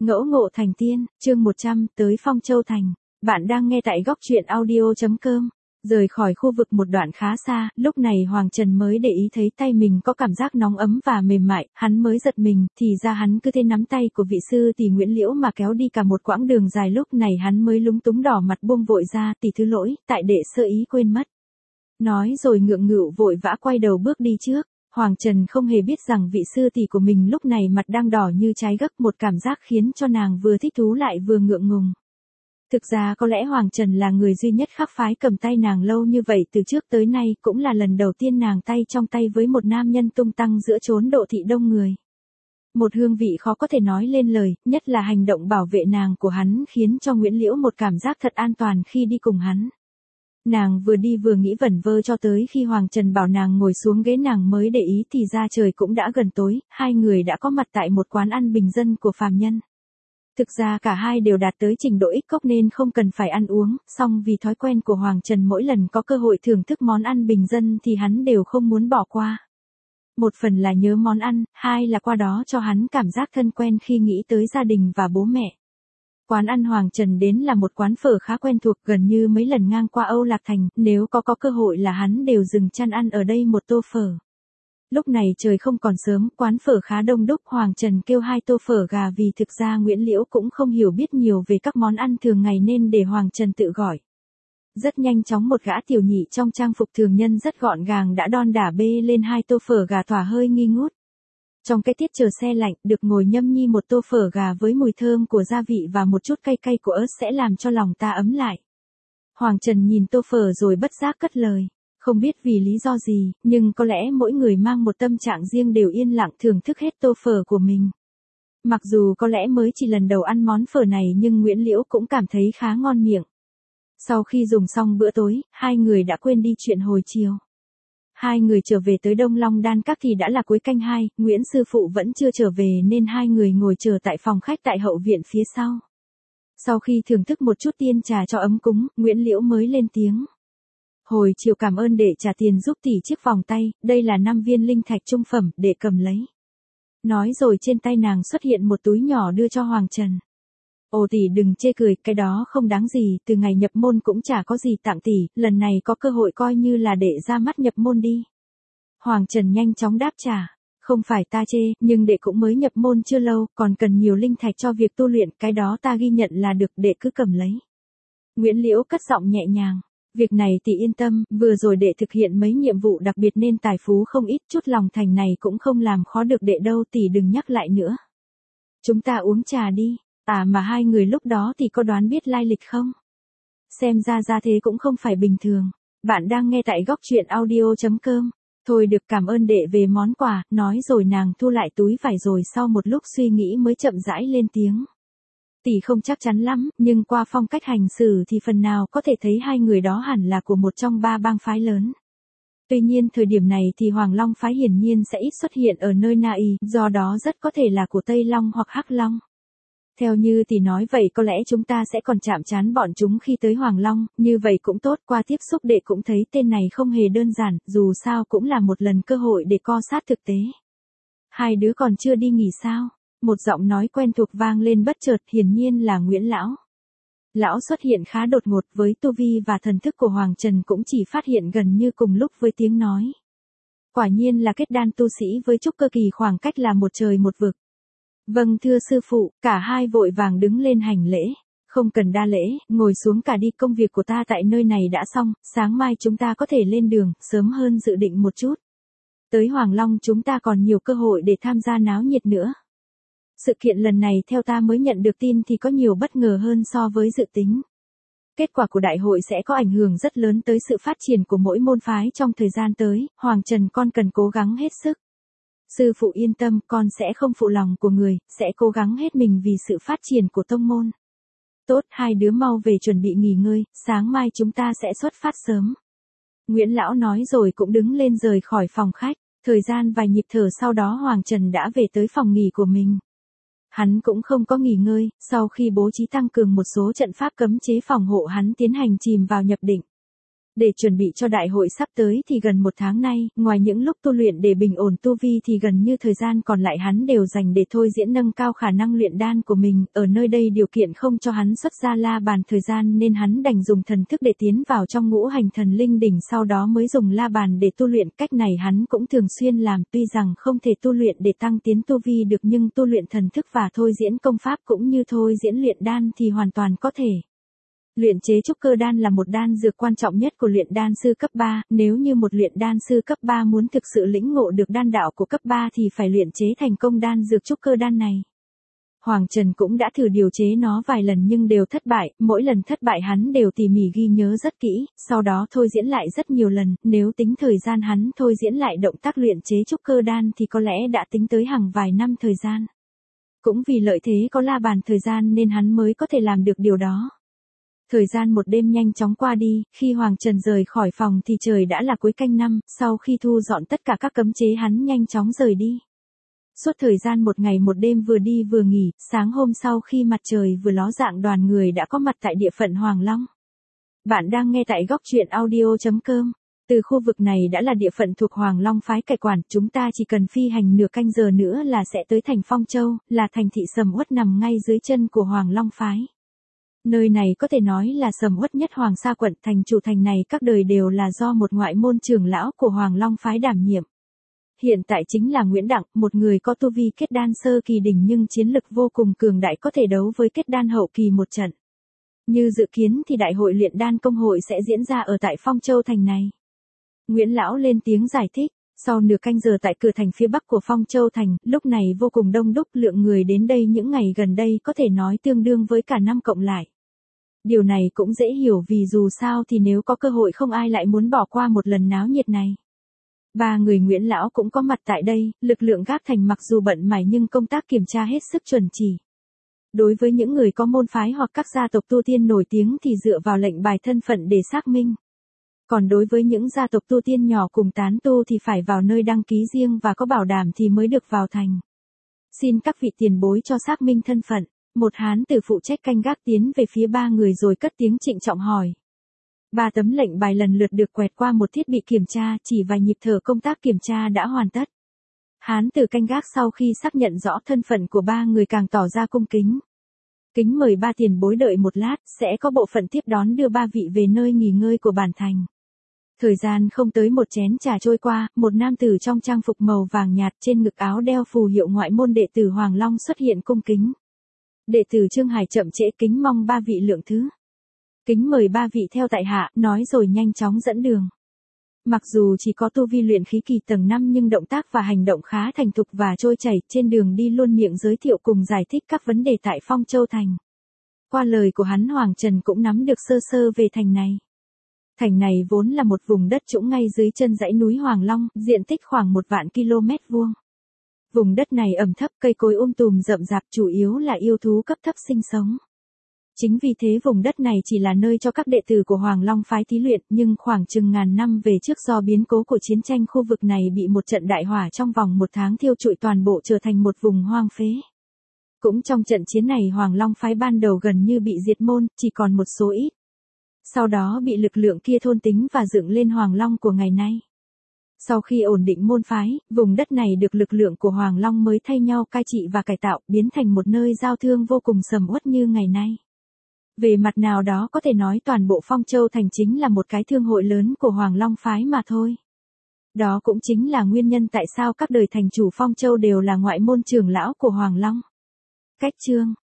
Ngẫu ngộ thành tiên, chương 100, tới Phong Châu Thành. Bạn đang nghe tại góc truyện audio.com. Rời khỏi khu vực một đoạn khá xa, lúc này Hoàng Trần mới để ý thấy tay mình có cảm giác nóng ấm và mềm mại, hắn mới giật mình, thì ra hắn cứ thế nắm tay của vị sư tỷ Nguyễn Liễu mà kéo đi cả một quãng đường dài, lúc này hắn mới lúng túng đỏ mặt buông vội ra, tỷ thứ lỗi, tại đệ sơ ý quên mất. Nói rồi ngượng nghịu vội vã quay đầu bước đi trước. Hoàng Trần không hề biết rằng vị sư tỷ của mình lúc này mặt đang đỏ như trái gấc, một cảm giác khiến cho nàng vừa thích thú lại vừa ngượng ngùng. Thực ra có lẽ Hoàng Trần là người duy nhất khác phái cầm tay nàng lâu như vậy từ trước tới nay, cũng là lần đầu tiên nàng tay trong tay với một nam nhân tung tăng giữa chốn độ thị đông người. Một hương vị khó có thể nói lên lời, nhất là hành động bảo vệ nàng của hắn khiến cho Nguyễn Liễu một cảm giác thật an toàn khi đi cùng hắn. Nàng vừa đi vừa nghĩ vẩn vơ cho tới khi Hoàng Trần bảo nàng ngồi xuống ghế nàng mới để ý thì ra trời cũng đã gần tối, hai người đã có mặt tại một quán ăn bình dân của phàm nhân. Thực ra cả hai đều đạt tới trình độ ích cốc nên không cần phải ăn uống, song vì thói quen của Hoàng Trần mỗi lần có cơ hội thưởng thức món ăn bình dân thì hắn đều không muốn bỏ qua. Một phần là nhớ món ăn, hai là qua đó cho hắn cảm giác thân quen khi nghĩ tới gia đình và bố mẹ. Quán ăn Hoàng Trần đến là một quán phở khá quen thuộc, gần như mấy lần ngang qua Âu Lạc Thành, nếu có cơ hội là hắn đều dừng chân ăn ở đây một tô phở. Lúc này trời không còn sớm, quán phở khá đông đúc, Hoàng Trần kêu 2 tô phở gà vì thực ra Nguyễn Liễu cũng không hiểu biết nhiều về các món ăn thường ngày nên để Hoàng Trần tự gọi. Rất nhanh chóng một gã tiểu nhị trong trang phục thường nhân rất gọn gàng đã đon đả bê lên 2 tô phở gà thỏa hơi nghi ngút. Trong cái tiết chờ xe lạnh, được ngồi nhâm nhi một tô phở gà với mùi thơm của gia vị và một chút cay cay của ớt sẽ làm cho lòng ta ấm lại. Hoàng Trần nhìn tô phở rồi bất giác cất lời. Không biết vì lý do gì, nhưng có lẽ mỗi người mang một tâm trạng riêng đều yên lặng thưởng thức hết tô phở của mình. Mặc dù có lẽ mới chỉ lần đầu ăn món phở này nhưng Nguyễn Liễu cũng cảm thấy khá ngon miệng. Sau khi dùng xong bữa tối, hai người đã quên đi chuyện hồi chiều. Hai người trở về tới Đông Long Đan Các thì đã là cuối canh 2, Nguyễn sư phụ vẫn chưa trở về nên hai người ngồi chờ tại phòng khách tại hậu viện phía sau. Sau khi thưởng thức một chút tiên trà cho ấm cúng, Nguyễn Liễu mới lên tiếng. Hồi chiều cảm ơn đệ trả tiền giúp tỷ chiếc vòng tay, đây là 5 viên linh thạch trung phẩm, đệ cầm lấy. Nói rồi trên tay nàng xuất hiện một túi nhỏ đưa cho Hoàng Trần. Ồ tỷ đừng chê cười, cái đó không đáng gì, từ ngày nhập môn cũng chả có gì tặng tỷ, lần này có cơ hội coi như là đệ ra mắt nhập môn đi. Hoàng Trần nhanh chóng đáp trả, không phải ta chê, nhưng đệ cũng mới nhập môn chưa lâu, còn cần nhiều linh thạch cho việc tu luyện, cái đó ta ghi nhận là được, đệ cứ cầm lấy. Nguyễn Liễu cất giọng nhẹ nhàng. Việc này tỷ yên tâm, vừa rồi đệ thực hiện mấy nhiệm vụ đặc biệt nên tài phú không ít, chút lòng thành này cũng không làm khó được đệ đâu, tỷ đừng nhắc lại nữa. Chúng ta uống trà đi. À mà hai người lúc đó thì có đoán biết lai lịch không? Xem ra thế cũng không phải bình thường. Bạn đang nghe tại góc truyện audio.com. Thôi được, cảm ơn đệ về món quà, nói rồi nàng thu lại túi vải rồi sau một lúc suy nghĩ mới chậm rãi lên tiếng. Tỷ không chắc chắn lắm, nhưng qua phong cách hành xử thì phần nào có thể thấy hai người đó hẳn là của một trong 3 bang phái lớn. Tuy nhiên thời điểm này thì Hoàng Long phái hiển nhiên sẽ ít xuất hiện ở nơi Na Y, do đó rất có thể là của Tây Long hoặc Hắc Long. Theo như tỷ nói vậy có lẽ chúng ta sẽ còn chạm trán bọn chúng khi tới Hoàng Long, như vậy cũng tốt, qua tiếp xúc đệ cũng thấy tên này không hề đơn giản, dù sao cũng là một lần cơ hội để co sát thực tế. Hai đứa còn chưa đi nghỉ sao? Một giọng nói quen thuộc vang lên bất chợt, hiển nhiên là Nguyễn Lão. Lão xuất hiện khá đột ngột, với tu vi và thần thức của Hoàng Trần cũng chỉ phát hiện gần như cùng lúc với tiếng nói. Quả nhiên là kết đan tu sĩ với trúc cơ kỳ, khoảng cách là một trời một vực. Vâng thưa sư phụ, cả hai vội vàng đứng lên hành lễ. Không cần đa lễ, ngồi xuống cả đi, công việc của ta tại nơi này đã xong, sáng mai chúng ta có thể lên đường, sớm hơn dự định một chút. Tới Hoàng Long chúng ta còn nhiều cơ hội để tham gia náo nhiệt nữa. Sự kiện lần này theo ta mới nhận được tin thì có nhiều bất ngờ hơn so với dự tính. Kết quả của đại hội sẽ có ảnh hưởng rất lớn tới sự phát triển của mỗi môn phái trong thời gian tới, Hoàng Trần con cần cố gắng hết sức. Sư phụ yên tâm, con sẽ không phụ lòng của người, sẽ cố gắng hết mình vì sự phát triển của tông môn. Tốt, hai đứa mau về chuẩn bị nghỉ ngơi, sáng mai chúng ta sẽ xuất phát sớm. Nguyễn Lão nói rồi cũng đứng lên rời khỏi phòng khách, thời gian vài nhịp thở sau đó Hoàng Trần đã về tới phòng nghỉ của mình. Hắn cũng không có nghỉ ngơi, sau khi bố trí tăng cường một số trận pháp cấm chế phòng hộ hắn tiến hành chìm vào nhập định. Để chuẩn bị cho đại hội sắp tới thì gần một tháng nay, ngoài những lúc tu luyện để bình ổn tu vi thì gần như thời gian còn lại hắn đều dành để thôi diễn nâng cao khả năng luyện đan của mình, ở nơi đây điều kiện không cho hắn xuất ra la bàn thời gian nên hắn đành dùng thần thức để tiến vào trong ngũ hành thần linh đỉnh sau đó mới dùng la bàn để tu luyện. Cách này hắn cũng thường xuyên làm, tuy rằng không thể tu luyện để tăng tiến tu vi được nhưng tu luyện thần thức và thôi diễn công pháp cũng như thôi diễn luyện đan thì hoàn toàn có thể. Luyện chế trúc cơ đan là một đan dược quan trọng nhất của luyện đan sư cấp 3, nếu như một luyện đan sư cấp 3 muốn thực sự lĩnh ngộ được đan đạo của cấp 3 thì phải luyện chế thành công đan dược trúc cơ đan này. Hoàng Trần cũng đã thử điều chế nó vài lần nhưng đều thất bại, mỗi lần thất bại hắn đều tỉ mỉ ghi nhớ rất kỹ, sau đó thôi diễn lại rất nhiều lần, nếu tính thời gian hắn thôi diễn lại động tác luyện chế trúc cơ đan thì có lẽ đã tính tới hàng vài năm thời gian. Cũng vì lợi thế có la bàn thời gian nên hắn mới có thể làm được điều đó. Thời gian một đêm nhanh chóng qua đi, khi Hoàng Trần rời khỏi phòng thì trời đã là cuối canh năm, sau khi thu dọn tất cả các cấm chế hắn nhanh chóng rời đi. Suốt thời gian một ngày một đêm vừa đi vừa nghỉ, sáng hôm sau khi mặt trời vừa ló dạng đoàn người đã có mặt tại địa phận Hoàng Long. Bạn đang nghe tại góc truyện audio.com. Từ khu vực này đã là địa phận thuộc Hoàng Long phái cai quản, chúng ta chỉ cần phi hành nửa canh giờ nữa là sẽ tới thành Phong Châu, là thành thị sầm uất nằm ngay dưới chân của Hoàng Long phái. Nơi này có thể nói là sầm uất nhất Hoàng Sa quận, thành chủ thành này các đời đều là do một ngoại môn trưởng lão của Hoàng Long phái đảm nhiệm. Hiện tại chính là Nguyễn Đặng, một người có tu vi kết đan sơ kỳ đỉnh nhưng chiến lực vô cùng cường đại có thể đấu với kết đan hậu kỳ một trận. Như dự kiến thì đại hội luyện đan công hội sẽ diễn ra ở tại Phong Châu thành này. Nguyễn lão lên tiếng giải thích. Sau nửa canh giờ tại cửa thành phía bắc của Phong Châu thành, lúc này vô cùng đông đúc, lượng người đến đây những ngày gần đây có thể nói tương đương với cả năm cộng lại. Điều này cũng dễ hiểu vì dù sao thì nếu có cơ hội không ai lại muốn bỏ qua một lần náo nhiệt này. Ba người Nguyễn lão cũng có mặt tại đây, lực lượng gác thành mặc dù bận mải nhưng công tác kiểm tra hết sức chuẩn chỉ. Đối với những người có môn phái hoặc các gia tộc tu tiên nổi tiếng thì dựa vào lệnh bài thân phận để xác minh. Còn đối với những gia tộc tu tiên nhỏ cùng tán tu thì phải vào nơi đăng ký riêng và có bảo đảm thì mới được vào thành. Xin các vị tiền bối cho xác minh thân phận. Một hán tử phụ trách canh gác tiến về phía ba người rồi cất tiếng trịnh trọng hỏi. Ba tấm lệnh bài lần lượt được quẹt qua một thiết bị kiểm tra, chỉ vài nhịp thở công tác kiểm tra đã hoàn tất. Hán tử canh gác sau khi xác nhận rõ thân phận của ba người càng tỏ ra cung kính. Kính mời ba tiền bối đợi một lát, sẽ có bộ phận tiếp đón đưa ba vị về nơi nghỉ ngơi của bản thành. Thời gian không tới một chén trà trôi qua, một nam tử trong trang phục màu vàng nhạt trên ngực áo đeo phù hiệu ngoại môn đệ tử Hoàng Long xuất hiện cung kính. Đệ tử Trương Hải chậm trễ kính mong ba vị lượng thứ. Kính mời ba vị theo tại hạ, nói rồi nhanh chóng dẫn đường. Mặc dù chỉ có tu vi luyện khí kỳ tầng 5 nhưng động tác và hành động khá thành thục và trôi chảy, trên đường đi luôn miệng giới thiệu cùng giải thích các vấn đề tại Phong Châu thành. Qua lời của hắn Hoàng Trần cũng nắm được sơ sơ về thành này. Thành này vốn là một vùng đất trũng ngay dưới chân dãy núi Hoàng Long, diện tích khoảng 1.000 km². Vùng đất này ẩm thấp, cây cối tùm rậm rạp, chủ yếu là yêu thú cấp thấp sinh sống. Chính vì thế vùng đất này chỉ là nơi cho các đệ tử của Hoàng Long phái thí luyện, nhưng khoảng chừng ngàn năm về trước do biến cố của chiến tranh khu vực này bị một trận đại hỏa trong vòng 1 tháng thiêu trụi toàn bộ trở thành một vùng hoang phế. Cũng trong trận chiến này Hoàng Long phái ban đầu gần như bị diệt môn, chỉ còn một số ít. Sau đó bị lực lượng kia thôn tính và dựng lên Hoàng Long của ngày nay. Sau khi ổn định môn phái, vùng đất này được lực lượng của Hoàng Long mới thay nhau cai trị và cải tạo, biến thành một nơi giao thương vô cùng sầm uất như ngày nay. Về mặt nào đó có thể nói toàn bộ Phong Châu thành chính là một cái thương hội lớn của Hoàng Long phái mà thôi. Đó cũng chính là nguyên nhân tại sao các đời thành chủ Phong Châu đều là ngoại môn trưởng lão của Hoàng Long. Cách chương